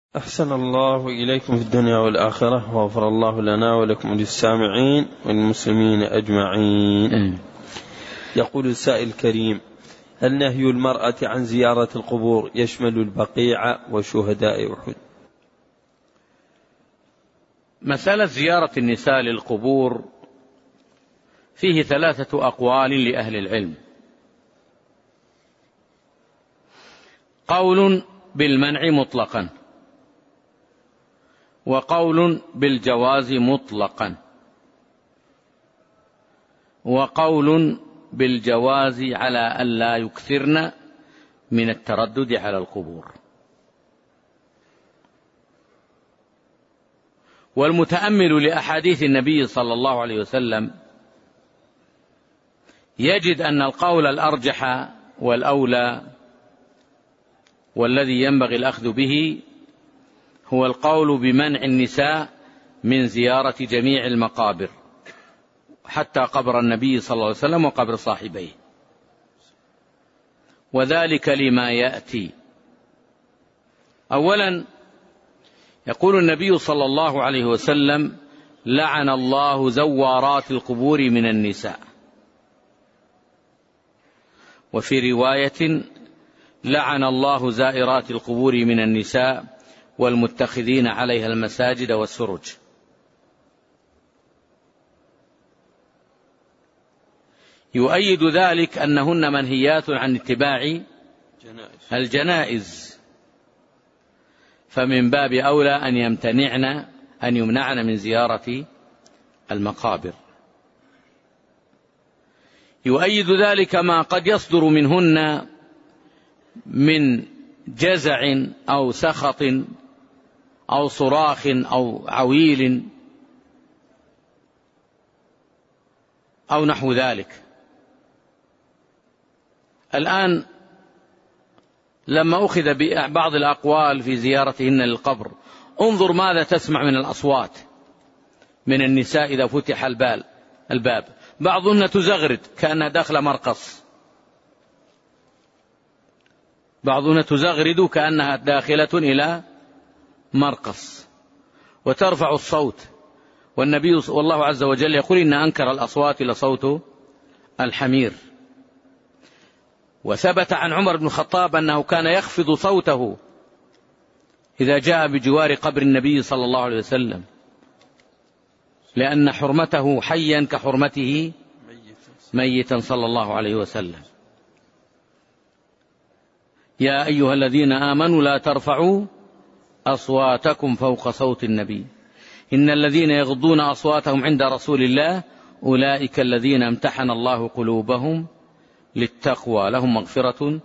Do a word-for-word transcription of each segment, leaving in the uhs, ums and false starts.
أحسن الله إليكم في الدنيا والآخرة، وغفر الله لنا ولكم وللسامعين والمسلمين أجمعين. يقول السائل الكريم: هل نهي المرأة عن زيارة القبور يشمل البقيع وشهداء أحد؟ مسألة زيارة النساء للقبور فيه ثلاثة أقوال لأهل العلم. قول بالمنع مطلقا، وقول بالجواز مطلقا، وقول بالجواز على أن لا يكثرن من التردد على القبور. والمتأمل لأحاديث النبي صلى الله عليه وسلم يجد أن القول الأرجح والأولى والذي ينبغي الأخذ به هو القول بمنع النساء من زيارة جميع المقابر، حتى قبر النبي صلى الله عليه وسلم وقبر صاحبيه، وذلك لما يأتي. أولا، يقول النبي صلى الله عليه وسلم: لعن الله زوارات القبور من النساء. وفي رواية: لعن الله زائرات القبور من النساء والمتخذين عليها المساجد والسرج. يؤيد ذلك أنهن منهيات عن اتباع الجنائز، فمن باب أولى أن يمتنعن أن يمنعن من زيارة المقابر. يؤيد ذلك ما قد يصدر منهن من جزع أو سخط أو صراخ أو عويل أو نحو ذلك. الآن لما أخذ ببعض الأقوال في زيارتهن للقبر، انظر ماذا تسمع من الأصوات من النساء إذا فتح الباب. بعضهن تزغرد كأنها داخل مرقص، بعضهن تزغرد كأنها داخلة إلى مرقص، وترفع الصوت. والنبي والله عز وجل يقول: إن أنكر الأصوات لصوت الحمير. وثبت عن عمر بن الخطاب أنه كان يخفض صوته إذا جاء بجوار قبر النبي صلى الله عليه وسلم، لأن حرمته حيا كحرمته ميتا صلى الله عليه وسلم. يا أيها الذين آمنوا لا ترفعوا أصواتكم فوق صوت النبي إن الذين يغضون أصواتهم عند رسول الله أولئك الذين امتحن الله قلوبهم للتقوى لهم مغفرة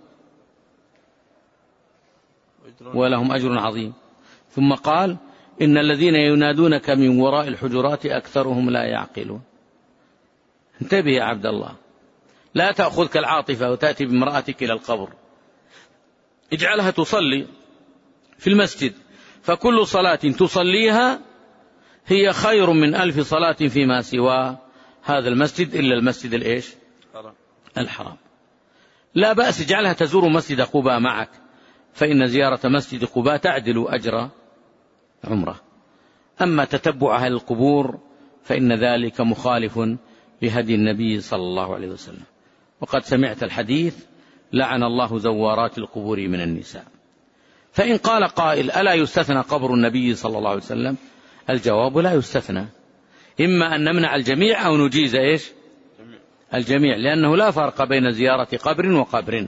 ولهم أجر عظيم. ثم قال: إن الذين ينادونك من وراء الحجرات أكثرهم لا يعقلون. انتبه يا عبد الله، لا تأخذك العاطفة وتأتي بامرأتك إلى القبر، اجعلها تصلي في المسجد، فكل صلاة تصليها هي خير من ألف صلاة فيما سوى هذا المسجد إلا المسجد الإيش؟ الحرام. لا بأس، اجعلها تزور مسجد قباء معك، فإن زيارة مسجد قباء تعدل أجر عمره. أما تتبع أهل القبور فإن ذلك مخالف لهدي النبي صلى الله عليه وسلم. وقد سمعت الحديث: لعن الله زوارات القبور من النساء. فإن قال قائل: ألا يستثنى قبر النبي صلى الله عليه وسلم؟ الجواب: لا يستثنى. إما أن نمنع الجميع أو نجيز إيش؟ الجميع، لأنه لا فرق بين زيارة قبر وقبر،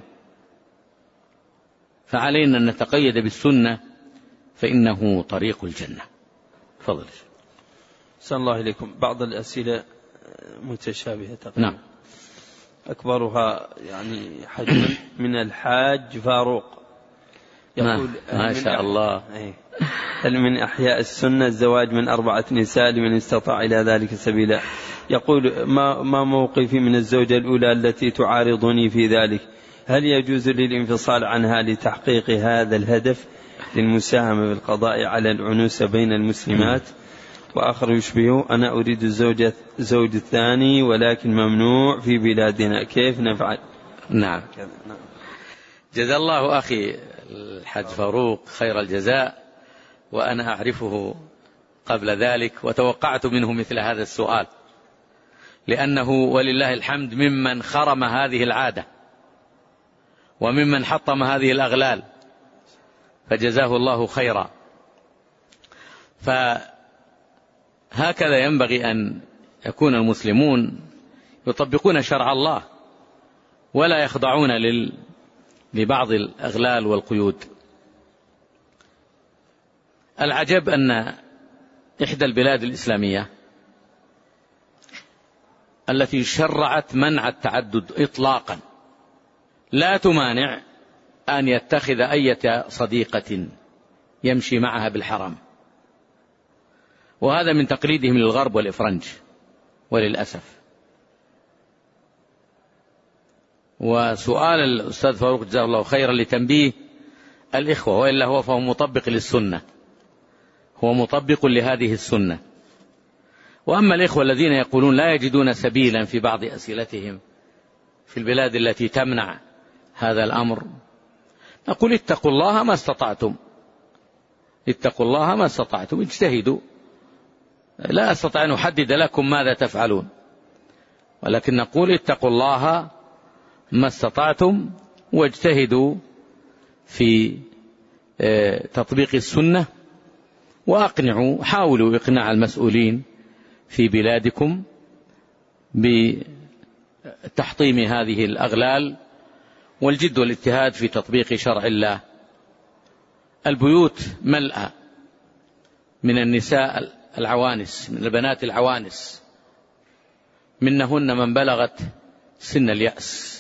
فعلينا أن نتقيد بالسنة فإنه طريق الجنة. تفضل. أحسن الله إليكم. بعض الأسئلة متشابهة تقريبا. نعم. أكبرها يعني حجما من الحاج فاروق، يقول: ما شاء الله، هل من أحياء السنة الزواج من أربعة نساء لمن استطاع إلى ذلك سبيلا؟ يقول: ما, ما موقفي من الزوجة الأولى التي تعارضني في ذلك؟ هل يجوز لي الانفصال عنها لتحقيق هذا الهدف للمساهمة بالقضاء على العنوسة بين المسلمات؟ وآخر يشبهه: أنا أريد الزوجة زوج الثاني ولكن ممنوع في بلادنا، كيف نفعل؟ نعم. جزا الله أخي الحاج فاروق خير الجزاء وأنا أعرفه قبل ذلك، وتوقعت منه مثل هذا السؤال، لأنه ولله الحمد ممن خرم هذه العادة وممن حطم هذه الأغلال، فجزاه الله خيرا. فهكذا ينبغي أن يكون المسلمون يطبقون شرع الله ولا يخضعون لل... لبعض الأغلال والقيود. العجب أن إحدى البلاد الإسلامية التي شرعت منع التعدد إطلاقا لا تمانع أن يتخذ أية صديقة يمشي معها بالحرم، وهذا من تقليدهم للغرب والإفرنج وللأسف. وسؤال الأستاذ فاروق جزاه الله خيرا لتنبيه الإخوة، وإلا هو فهو مطبق للسنة، هو مطبق لهذه السنة. وأما الإخوة الذين يقولون لا يجدون سبيلا في بعض أسئلتهم في البلاد التي تمنع هذا الأمر، نقول اتقوا الله ما استطعتم، اتقوا الله ما استطعتم، اجتهدوا. لا أستطيع أن أحدد لكم ماذا تفعلون، ولكن نقول اتقوا الله ما استطعتم واجتهدوا في تطبيق السنة، وأقنعوا، حاولوا إقناع المسؤولين في بلادكم بتحطيم هذه الأغلال والجد والاجتهاد في تطبيق شرع الله. البيوت ملأى من النساء العوانس، من البنات العوانس، منهن من بلغت سن اليأس.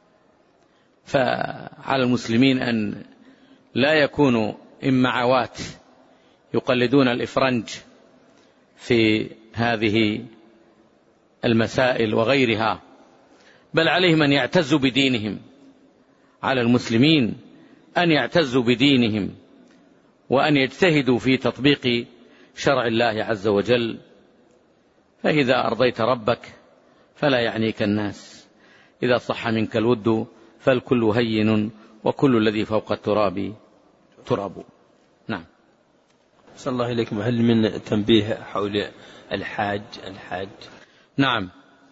فعلى المسلمين أن لا يكونوا إمعوات يقلدون الإفرنج في هذه المسائل وغيرها، بل عليهم أن يعتزوا بدينهم. على المسلمين أن يعتزوا بدينهم وأن يجتهدوا في تطبيق شرع الله عز وجل. فإذا أرضيت ربك فلا يعنيك الناس، إذا صح منك الود فالكل هين وكل الذي فوق التراب تراب. نعم. صلى الله إليكم، هل من تنبيه حول الحاج الحاج نعم.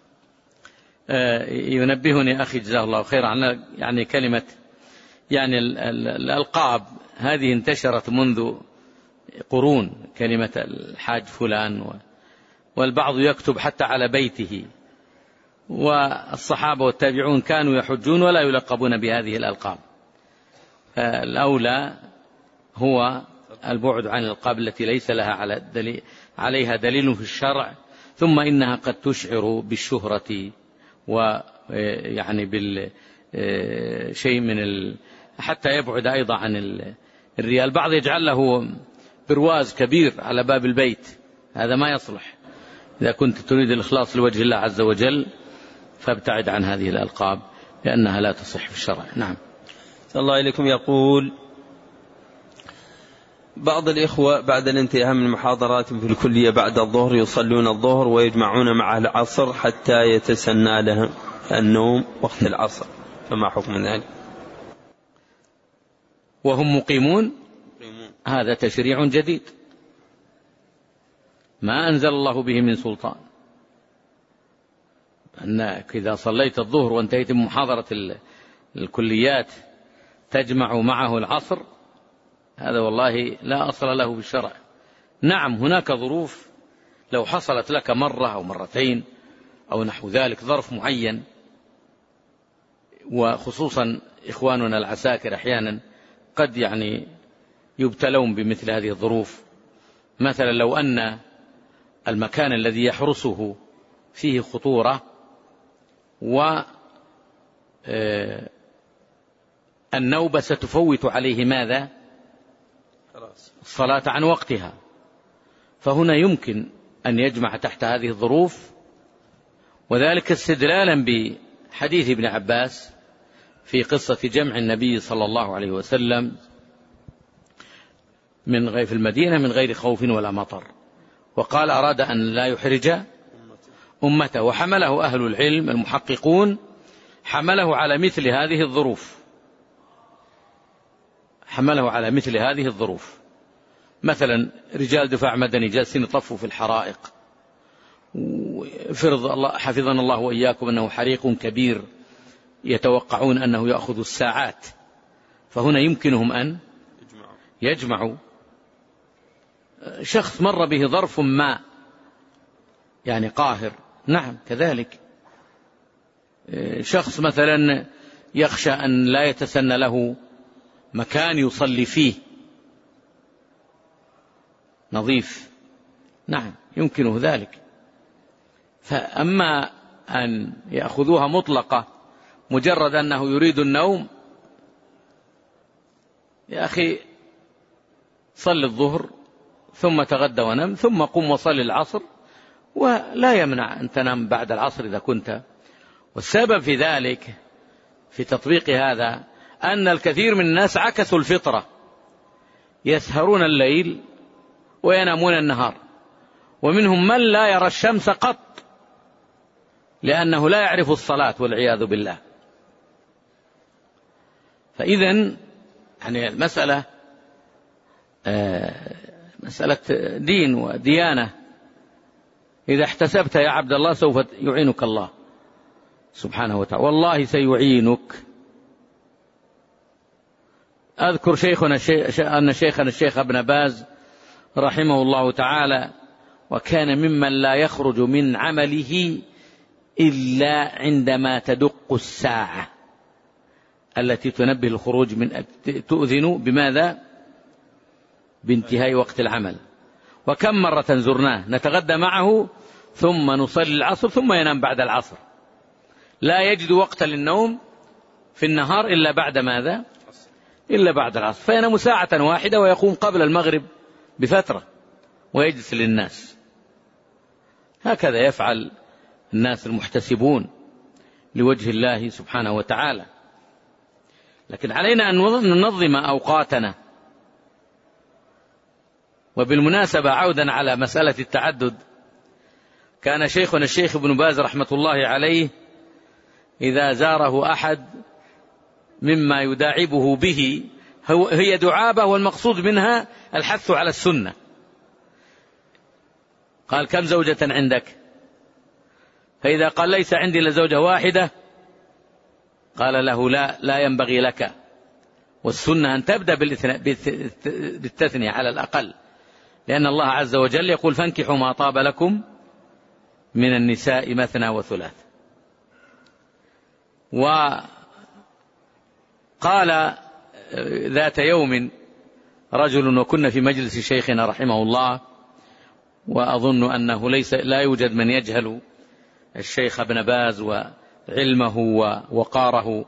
ينبهني أخي جزاه الله خيرا عن يعني كلمة يعني الألقاب هذه انتشرت منذ قرون، كلمة الحاج فلان، والبعض يكتب حتى على بيته، والصحابة والتابعون كانوا يحجون ولا يلقبون بهذه الألقاب. الأولى هو البعد عن الألقاب التي ليس لها على دليل عليها دليل في الشرع، ثم إنها قد تشعر بالشهرة ويعني بالشيء من ال... حتى يبعد أيضا عن الرياء. البعض يجعل له برواز كبير على باب البيت، هذا ما يصلح. إذا كنت تريد الإخلاص لوجه الله عز وجل فابتعد عن هذه الألقاب لأنها لا تصح في الشرع. نعم. صلى الله إليكم. يقول بعض الإخوة بعد الانتهاء من محاضرات في الكلية بعد الظهر يصلون الظهر ويجمعون مع العصر حتى يتسنى لهم النوم وقت العصر، فما حكم ذلك؟ وهم مقيمون؟ هذا تشريع جديد ما أنزل الله به من سلطان. أنك إذا صليت الظهر وانتهيت من محاضرة الكليات تجمع معه العصر، هذا والله لا أصل له بالشرع. نعم هناك ظروف لو حصلت لك مرة أو مرتين أو نحو ذلك، ظرف معين، وخصوصا إخواننا العساكر أحيانا قد يعني يبتلون بمثل هذه الظروف. مثلا لو أن المكان الذي يحرسه فيه خطورة والنوبة ستفوت عليه ماذا؟ الصلاة عن وقتها، فهنا يمكن أن يجمع تحت هذه الظروف، وذلك استدلالا بحديث ابن عباس في قصة جمع النبي صلى الله عليه وسلم من غير في المدينة من غير خوف ولا مطر، وقال أراد أن لا يحرج أمته، وحمله أهل العلم المحققون حمله على مثل هذه الظروف، حمله على مثل هذه الظروف. مثلا رجال دفاع مدني جالسين يطفوا في الحرائق، فرض الله حفظنا الله وإياكم أنه حريق كبير يتوقعون أنه يأخذ الساعات، فهنا يمكنهم أن يجمعوا. شخص مر به ظرف ما يعني قاهر، نعم كذلك. شخص مثلا يخشى أن لا يتسنى له مكان يصلي فيه نظيف، نعم يمكنه ذلك. فأما أن يأخذوها مطلقة مجرد أنه يريد النوم، يا أخي صل الظهر ثم تغدى ونم ثم قم وصل العصر، ولا يمنع أن تنام بعد العصر إذا كنت. والسبب في ذلك في تطبيق هذا أن الكثير من الناس عكسوا الفطرة، يسهرون الليل وينامون النهار، ومنهم من لا يرى الشمس قط لأنه لا يعرف الصلاة والعياذ بالله. فإذن يعني المسألة مسألة دين وديانة، إذا احتسبت يا عبد الله سوف يعينك الله سبحانه وتعالى، والله سيعينك. أذكر شيخنا أن شيخنا الشيخ ابن باز رحمه الله تعالى وكان ممن لا يخرج من عمله إلا عندما تدق الساعة التي تنبه الخروج من تؤذن بماذا؟ بانتهاء وقت العمل. وكم مرة زرناه نتغدى معه ثم نصلي العصر ثم ينام بعد العصر، لا يجد وقت للنوم في النهار إلا بعد ماذا؟ إلا بعد العصر، فينام ساعة واحدة ويقوم قبل المغرب بفترة ويجلس للناس. هكذا يفعل الناس المحتسبون لوجه الله سبحانه وتعالى. لكن علينا أن ننظم أوقاتنا. وبالمناسبة عودا على مسألة التعدد، كان شيخنا الشيخ ابن باز رحمة الله عليه إذا زاره أحد مما يداعبه به، هي دعابة والمقصود منها الحث على السنة، قال كم زوجة عندك؟ فإذا قال ليس عندي إلا زوجة واحدة قال له لا لا ينبغي لك، والسنة أن تبدأ بالتثنية على الأقل، لأن الله عز وجل يقول فانكحوا ما طاب لكم من النساء مثنى وثلاث. وقال ذات يوم رجل وكنا في مجلس شيخنا رحمه الله، وأظن أنه ليس لا يوجد من يجهل الشيخ ابن باز وعلمه ووقاره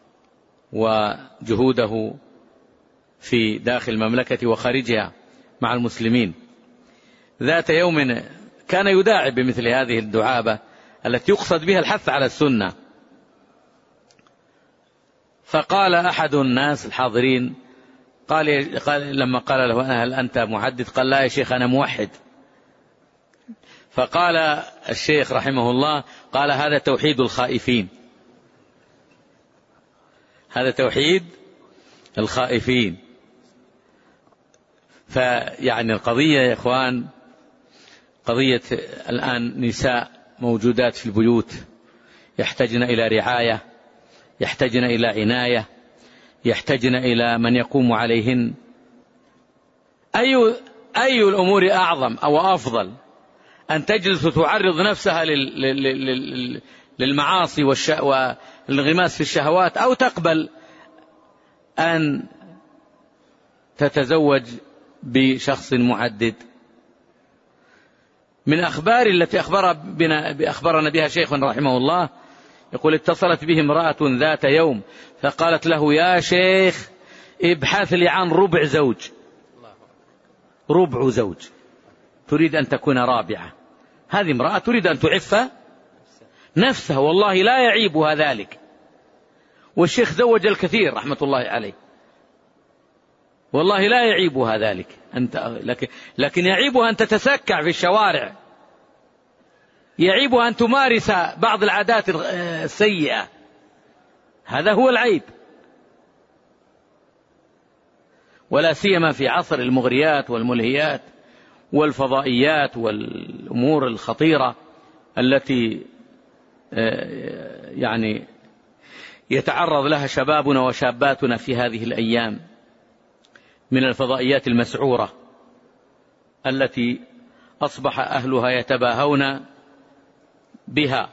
وجهوده في داخل المملكة وخارجها مع المسلمين. ذات يوم كان يداعب بمثل هذه الدعابة التي يقصد بها الحث على السنة، فقال أحد الناس الحاضرين قال, قال لما قال له هل أنت محدث؟ قال لا يا شيخ أنا موحد. فقال الشيخ رحمه الله قال هذا توحيد الخائفين، هذا توحيد الخائفين. فيعني القضية يا إخوان قضية الآن نساء موجودات في البيوت يحتاجن إلى رعاية، يحتاجن إلى عناية، يحتاجن إلى من يقوم عليهن. أي أي الأمور أعظم أو أفضل، أن تجلس تعرض نفسها للمعاصي والانغماس في الشهوات، أو تقبل أن تتزوج بشخص معدد؟ من أخبار التي أخبر بنا أخبرنا بها شيخنا رحمه الله يقول اتصلت به امرأة ذات يوم فقالت له يا شيخ ابحث لي عن ربع زوج، ربع زوج، تريد أن تكون رابعة. هذه امرأة تريد أن تعف نفسها، والله لا يعيبها ذلك. والشيخ زوج الكثير رحمة الله عليه، والله لا يعيبها ذلك. أنت لكن, لكن يعيبها أن تتسكع في الشوارع، يعيبها أن تمارس بعض العادات السيئة، هذا هو العيب. ولا سيما في عصر المغريات والملهيات والفضائيات والأمور الخطيرة التي يعني يتعرض لها شبابنا وشاباتنا في هذه الأيام من الفضائيات المسعورة التي أصبح أهلها يتباهون بها،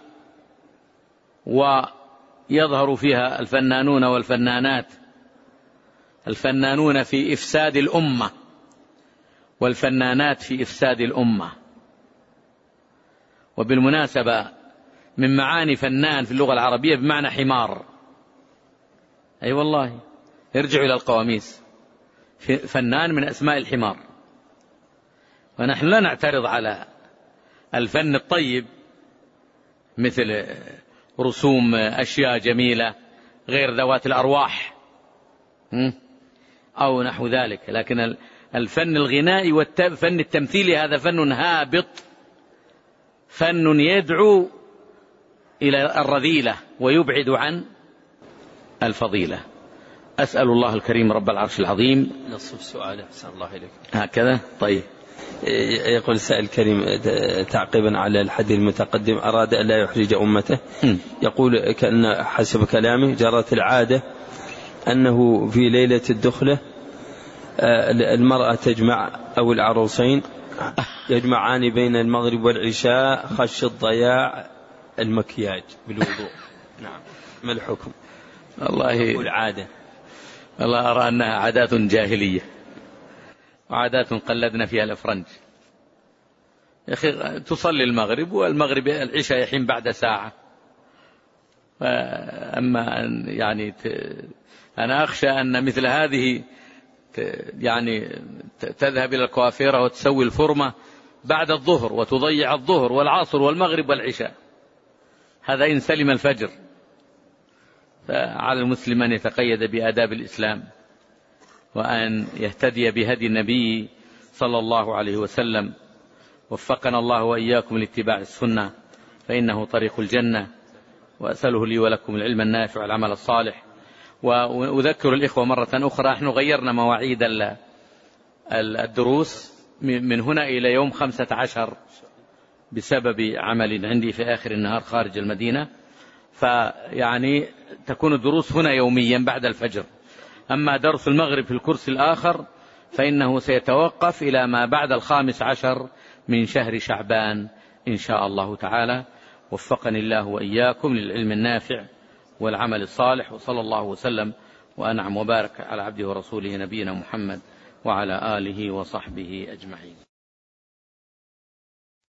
ويظهر فيها الفنانون والفنانات، الفنانون في إفساد الأمة والفنانات في إفساد الأمة. وبالمناسبة من معاني فنان في اللغة العربية بمعنى حمار، أي أيوة والله، ارجعوا إلى القواميس، فنان من أسماء الحمار. ونحن لا نعترض على الفن الطيب مثل رسوم أشياء جميلة غير ذوات الأرواح أو نحو ذلك، لكن الفن الغنائي والفن التمثيلي هذا فن هابط، فن يدعو إلى الرذيلة ويبعد عن الفضيلة. أسأل الله الكريم رب العرش العظيم. نصف سؤال أحسن الله إليك. هكذا طيب. يقول السائل الكريم تعقيبا على الحديث المتقدم، أراد أن لا يحرج أمته. يقول كأن حسب كلامه جرت العادة أنه في ليلة الدخلة المرأة تجمع أو العروسين يجمعان بين المغرب والعشاء خشية ضياع المكياج بالوضوء. نعم، ما الحكم؟ والله العادة والله أرى أنها عادات جاهلية وعادات قلدنا فيها الأفرنج. يا أخي تصلي المغرب والمغرب العشاء يحين بعد ساعة. أما أن يعني أنا أخشى أن مثل هذه يعني تذهب إلى الكوافيرة وتسوي الفرمة بعد الظهر وتضيع الظهر والعصر والمغرب والعشاء، هذا إن سلم الفجر. فعلى المسلم أن يتقيد بآداب الإسلام وأن يهتدي بهدي النبي صلى الله عليه وسلم. وفقنا الله وإياكم لاتباع السنة فإنه طريق الجنة، وأسأله لي ولكم العلم النافع والعمل الصالح. وأذكر الإخوة مرة أخرى، نحن غيرنا مواعيد الدروس من هنا إلى يوم خمسة عشر بسبب عمل عندي في آخر النهار خارج المدينة، فيعني تكون الدروس هنا يوميا بعد الفجر. أما درس المغرب في الكرسي الآخر فإنه سيتوقف إلى ما بعد الخامس عشر من شهر شعبان إن شاء الله تعالى. وفقني الله وإياكم للعلم النافع والعمل الصالح، وصلى الله وسلم وأنعم وبارك على عبده ورسوله نبينا محمد وعلى آله وصحبه أجمعين.